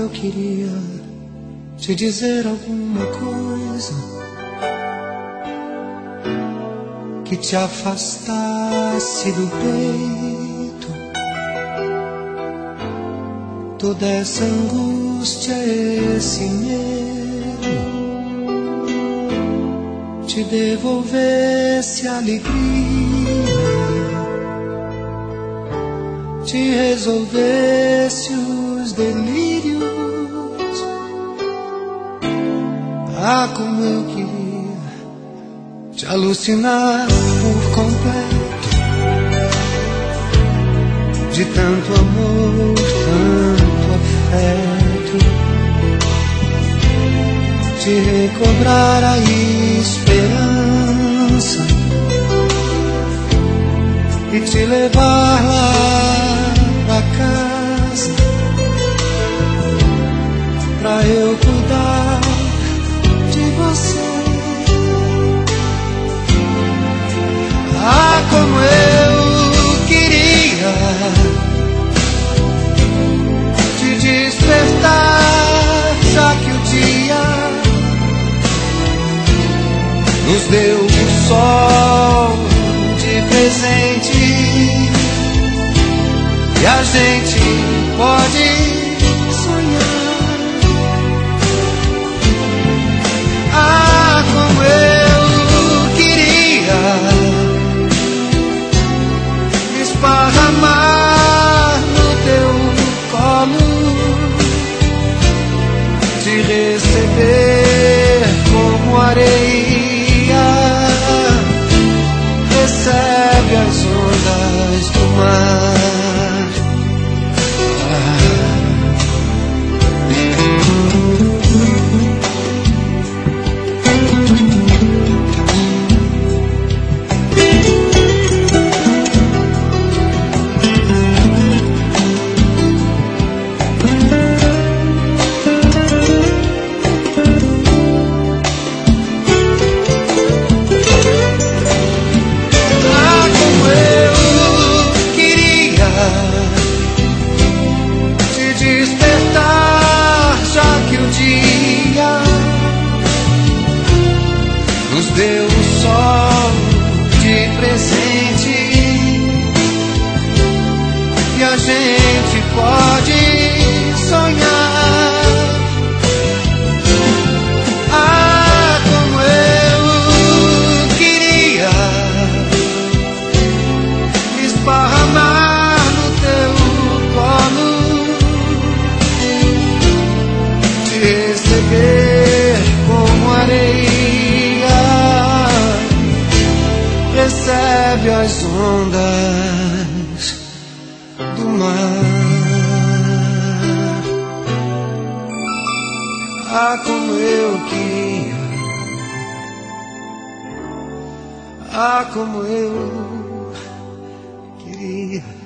eu queria te dizer alguma coisa que te afastasse do peito toda essa angústia, esse medo, te devolvesse a alegria, te resolvesse os delírios. Ah, como eu queria te alucinar por completo, de tanto amor, tanto afeto, te recobrar a esperança e te levar lá pra casa, pra eu cuidar de você. Ah, como eu queria te despertar, já que o dia nos deu o sol de presente e a gente pode sonhar. Ah, como eu queria me esparramar no teu colo, te receber como areia recebe as ondas do mar. Deu o sol de presente e a gente pode sonhar. Ah, como eu queria me esparramar no teu colo, te receber como areia recebe as ondas do mar. Ah, como eu queria, ah, como eu queria